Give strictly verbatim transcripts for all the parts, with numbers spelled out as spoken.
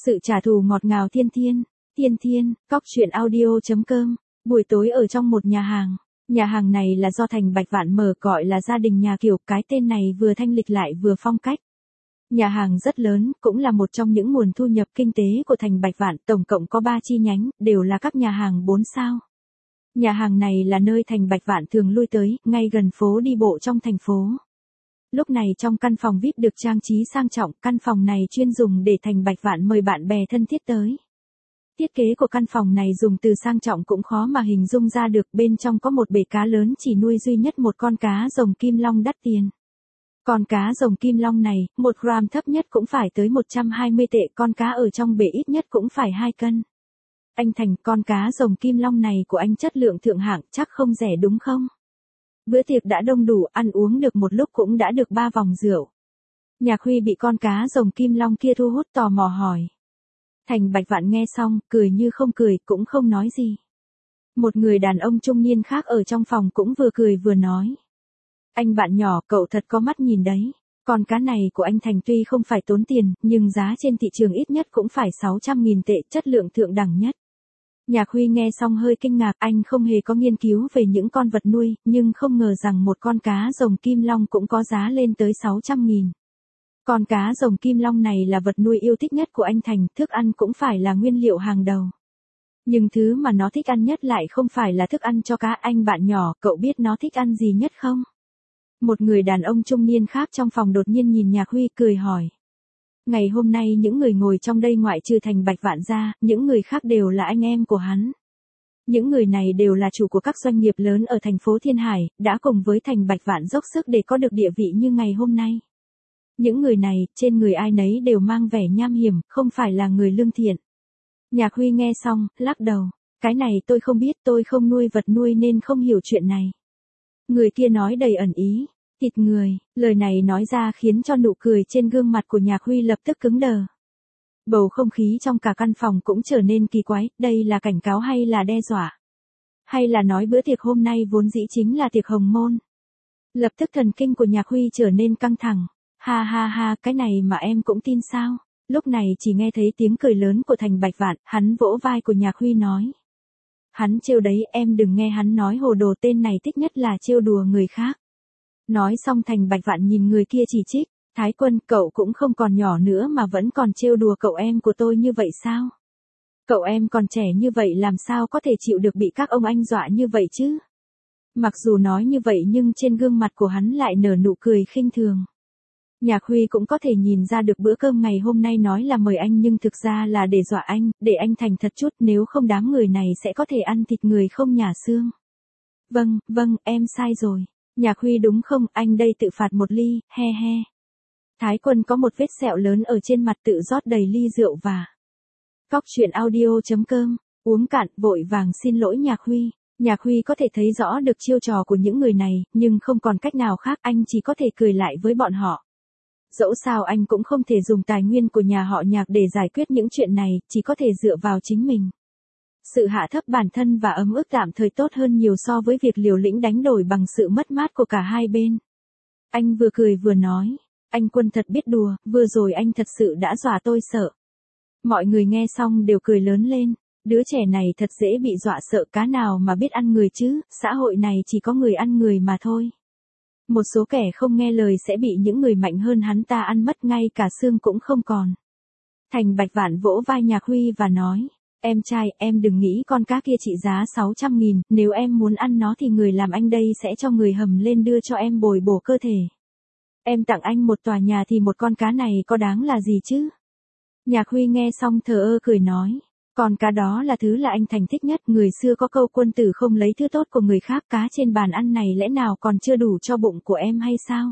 Sự trả thù ngọt ngào thiên thiên, thiên thiên, cóc truyện audio.com, buổi tối ở trong một nhà hàng. Nhà hàng này là do Thành Bạch Vạn mở, gọi là gia đình nhà Kiều, cái tên này vừa thanh lịch lại vừa phong cách. Nhà hàng rất lớn, cũng là một trong những nguồn thu nhập kinh tế của Thành Bạch Vạn, tổng cộng có ba chi nhánh, đều là các nhà hàng bốn sao. Nhà hàng này là nơi Thành Bạch Vạn thường lui tới, ngay gần phố đi bộ trong thành phố. Lúc này trong căn phòng vi ai pi được trang trí sang trọng, căn phòng này chuyên dùng để Thành Bạch Vạn mời bạn bè thân thiết tới. Thiết kế của căn phòng này dùng từ sang trọng cũng khó mà hình dung ra được, bên trong có một bể cá lớn chỉ nuôi duy nhất một con cá rồng kim long đắt tiền. Con cá rồng kim long này, một gram thấp nhất cũng phải tới một trăm hai mươi tệ, con cá ở trong bể ít nhất cũng phải hai cân. Anh Thành, con cá rồng kim long này của anh chất lượng thượng hạng, chắc không rẻ đúng không? Bữa tiệc đã đông đủ, ăn uống được một lúc cũng đã được ba vòng rượu. Nhạc Huy bị con cá rồng kim long kia thu hút, tò mò hỏi. Thành Bạch Vạn nghe xong, cười như không cười, cũng không nói gì. Một người đàn ông trung niên khác ở trong phòng cũng vừa cười vừa nói. Anh bạn nhỏ, cậu thật có mắt nhìn đấy. Con cá này của anh Thành tuy không phải tốn tiền, nhưng giá trên thị trường ít nhất cũng phải sáu trăm nghìn tệ, chất lượng thượng đẳng nhất. Nhạc Huy nghe xong hơi kinh ngạc, anh không hề có nghiên cứu về những con vật nuôi, nhưng không ngờ rằng một con cá rồng kim long cũng có giá lên tới sáu trăm nghìn. Con cá rồng kim long này là vật nuôi yêu thích nhất của anh Thành, thức ăn cũng phải là nguyên liệu hàng đầu. Nhưng thứ mà nó thích ăn nhất lại không phải là thức ăn cho cá. Anh bạn nhỏ, cậu biết nó thích ăn gì nhất không? Một người đàn ông trung niên khác trong phòng đột nhiên nhìn Nhạc Huy cười hỏi. Ngày hôm nay những người ngồi trong đây ngoại trừ Thành Bạch Vạn ra, những người khác đều là anh em của hắn. Những người này đều là chủ của các doanh nghiệp lớn ở thành phố Thiên Hải, đã cùng với Thành Bạch Vạn dốc sức để có được địa vị như ngày hôm nay. Những người này, trên người ai nấy đều mang vẻ nham hiểm, không phải là người lương thiện. Nhạc Huy nghe xong, lắc đầu. Cái này tôi không biết, tôi không nuôi vật nuôi nên không hiểu chuyện này. Người kia nói đầy ẩn ý. Thịt người, lời này nói ra khiến cho nụ cười trên gương mặt của Nhạc Huy lập tức cứng đờ. Bầu không khí trong cả căn phòng cũng trở nên kỳ quái, đây là cảnh cáo hay là đe dọa? Hay là nói bữa tiệc hôm nay vốn dĩ chính là tiệc hồng môn? Lập tức thần kinh của Nhạc Huy trở nên căng thẳng. Ha ha ha, cái này mà em cũng tin sao? Lúc này chỉ nghe thấy tiếng cười lớn của Thành Bạch Vạn, hắn vỗ vai của Nhạc Huy nói. Hắn trêu đấy, em đừng nghe hắn nói hồ đồ, tên này thích nhất là trêu đùa người khác. Nói xong Thành Bạch Vạn nhìn người kia chỉ trích, Thái Quân, cậu cũng không còn nhỏ nữa mà vẫn còn trêu đùa cậu em của tôi như vậy sao? Cậu em còn trẻ như vậy làm sao có thể chịu được bị các ông anh dọa như vậy chứ? Mặc dù nói như vậy nhưng trên gương mặt của hắn lại nở nụ cười khinh thường. Nhạc Huy cũng có thể nhìn ra được bữa cơm ngày hôm nay nói là mời anh nhưng thực ra là để dọa anh, để anh thành thật chút, nếu không đám người này sẽ có thể ăn thịt người không nhả xương. Vâng, vâng, em sai rồi. Nhạc Huy đúng không, anh đây tự phạt một ly, he he. Thái Quân có một vết sẹo lớn ở trên mặt, tự rót đầy ly rượu và. Cóc truyện audio.com, uống cạn, vội vàng xin lỗi Nhạc Huy. Nhạc Huy có thể thấy rõ được chiêu trò của những người này, nhưng không còn cách nào khác, anh chỉ có thể cười lại với bọn họ. Dẫu sao anh cũng không thể dùng tài nguyên của nhà họ Nhạc để giải quyết những chuyện này, chỉ có thể dựa vào chính mình. Sự hạ thấp bản thân và ấm ức tạm thời tốt hơn nhiều so với việc liều lĩnh đánh đổi bằng sự mất mát của cả hai bên. Anh vừa cười vừa nói, anh Quân thật biết đùa, vừa rồi anh thật sự đã dọa tôi sợ. Mọi người nghe xong đều cười lớn lên, đứa trẻ này thật dễ bị dọa sợ, cá nào mà biết ăn người chứ, xã hội này chỉ có người ăn người mà thôi. Một số kẻ không nghe lời sẽ bị những người mạnh hơn hắn ta ăn mất, ngay cả xương cũng không còn. Thành Bạch Vạn vỗ vai Nhạc Huy và nói. Em trai, em đừng nghĩ con cá kia trị giá sáu trăm nghìn, nếu em muốn ăn nó thì người làm anh đây sẽ cho người hầm lên đưa cho em bồi bổ cơ thể. Em tặng anh một tòa nhà thì một con cá này có đáng là gì chứ? Nhạc Huy nghe xong thờ ơ cười nói, con cá đó là thứ là anh Thành thích nhất, người xưa có câu quân tử không lấy thứ tốt của người khác, cá trên bàn ăn này lẽ nào còn chưa đủ cho bụng của em hay sao?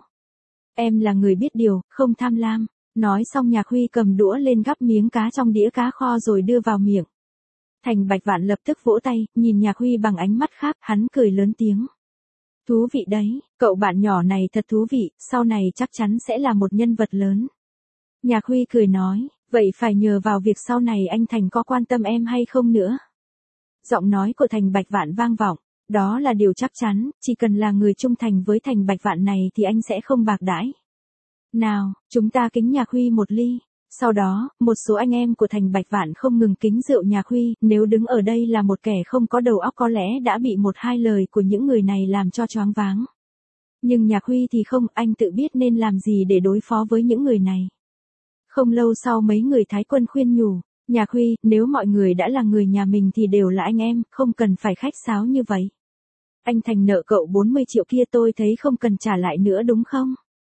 Em là người biết điều, không tham lam. Nói xong Nhạc Huy cầm đũa lên gắp miếng cá trong đĩa cá kho rồi đưa vào miệng. Thành Bạch Vạn lập tức vỗ tay, nhìn Nhạc Huy bằng ánh mắt khác, hắn cười lớn tiếng. Thú vị đấy, cậu bạn nhỏ này thật thú vị, sau này chắc chắn sẽ là một nhân vật lớn. Nhạc Huy cười nói, vậy phải nhờ vào việc sau này anh Thành có quan tâm em hay không nữa. Giọng nói của Thành Bạch Vạn vang vọng, đó là điều chắc chắn, chỉ cần là người trung thành với Thành Bạch Vạn này thì anh sẽ không bạc đãi. Nào, chúng ta kính Nhạc Huy một ly. Sau đó, một số anh em của Thành Bạch Vạn không ngừng kính rượu Nhạc Huy, nếu đứng ở đây là một kẻ không có đầu óc có lẽ đã bị một hai lời của những người này làm cho choáng váng. Nhưng Nhạc Huy thì không, anh tự biết nên làm gì để đối phó với những người này. Không lâu sau mấy người Thái Quân khuyên nhủ, Nhạc Huy, nếu mọi người đã là người nhà mình thì đều là anh em, không cần phải khách sáo như vậy. Anh Thành nợ cậu bốn mươi triệu kia tôi thấy không cần trả lại nữa đúng không?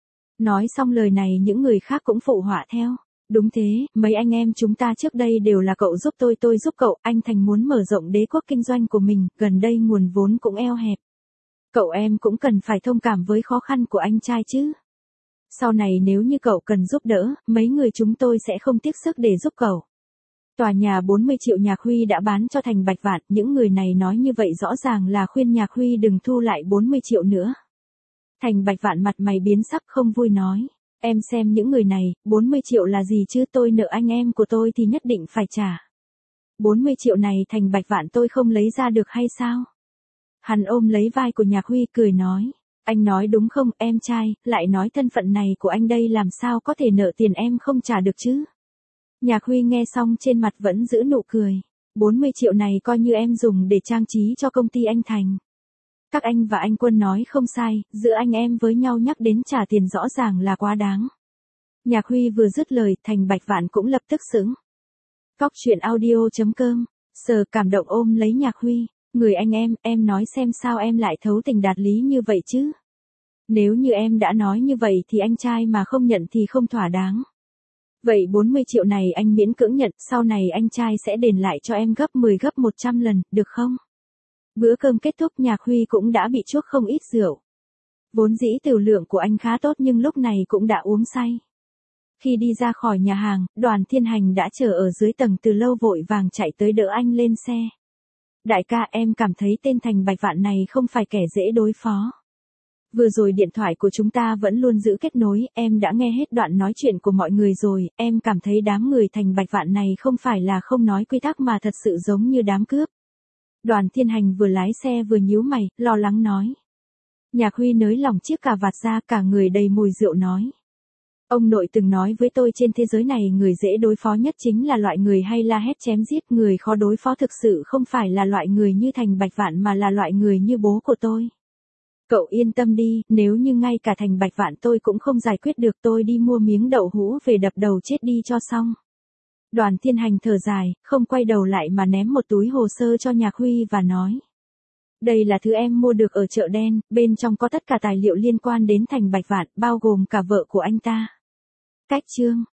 Nói xong lời này những người khác cũng phụ họa theo. Đúng thế, mấy anh em chúng ta trước đây đều là cậu giúp tôi tôi giúp cậu, anh Thành muốn mở rộng đế quốc kinh doanh của mình, gần đây nguồn vốn cũng eo hẹp. Cậu em cũng cần phải thông cảm với khó khăn của anh trai chứ. Sau này nếu như cậu cần giúp đỡ, mấy người chúng tôi sẽ không tiếc sức để giúp cậu. Tòa nhà bốn mươi triệu Nhạc Huy đã bán cho Thành Bạch Vạn, những người này nói như vậy rõ ràng là khuyên Nhạc Huy đừng thu lại bốn mươi triệu nữa. Thành Bạch Vạn mặt mày biến sắc không vui nói, em xem những người này, bốn mươi triệu là gì chứ, tôi nợ anh em của tôi thì nhất định phải trả. bốn mươi triệu này Thành Bạch Vạn tôi không lấy ra được hay sao? Hắn ôm lấy vai của Nhạc Huy cười nói, anh nói đúng không em trai, lại nói thân phận này của anh đây làm sao có thể nợ tiền em không trả được chứ? Nhạc Huy nghe xong trên mặt vẫn giữ nụ cười, bốn mươi triệu này coi như em dùng để trang trí cho công ty anh Thành. Các anh và anh Quân nói không sai, giữa anh em với nhau nhắc đến trả tiền rõ ràng là quá đáng. Nhạc Huy vừa dứt lời, Thành Bạch Vạn cũng lập tức sững. Cóc truyện audio chấm com, sờ cảm động ôm lấy Nhạc Huy, người anh em, em nói xem sao em lại thấu tình đạt lý như vậy chứ? Nếu như em đã nói như vậy thì anh trai mà không nhận thì không thỏa đáng. Vậy bốn mươi triệu này anh miễn cưỡng nhận, sau này anh trai sẽ đền lại cho em gấp mười gấp một trăm lần, được không? Bữa cơm kết thúc Nhạc Huy cũng đã bị chuốc không ít rượu. Vốn dĩ tiểu lượng của anh khá tốt nhưng lúc này cũng đã uống say. Khi đi ra khỏi nhà hàng, Đoàn Thiên Hành đã chờ ở dưới tầng từ lâu vội vàng chạy tới đỡ anh lên xe. Đại ca em cảm thấy tên Thành Bạch Vạn này không phải kẻ dễ đối phó. Vừa rồi điện thoại của chúng ta vẫn luôn giữ kết nối, em đã nghe hết đoạn nói chuyện của mọi người rồi, em cảm thấy đám người Thành Bạch Vạn này không phải là không nói quy tắc mà thật sự giống như đám cướp. Đoàn Thiên Hành vừa lái xe vừa nhíu mày, lo lắng nói. Nhạc Huy nới lỏng chiếc cà vạt ra cả người đầy mùi rượu nói. Ông nội từng nói với tôi trên thế giới này người dễ đối phó nhất chính là loại người hay la hét chém giết, người khó đối phó thực sự không phải là loại người như Thành Bạch Vạn mà là loại người như bố của tôi. Cậu yên tâm đi, nếu như ngay cả Thành Bạch Vạn tôi cũng không giải quyết được tôi đi mua miếng đậu hũ về đập đầu chết đi cho xong. Đoàn Thiên Hành thở dài, không quay đầu lại mà ném một túi hồ sơ cho Nhạc Huy và nói. Đây là thứ em mua được ở chợ đen, bên trong có tất cả tài liệu liên quan đến Thành Bạch Vạn, bao gồm cả vợ của anh ta. Cách chương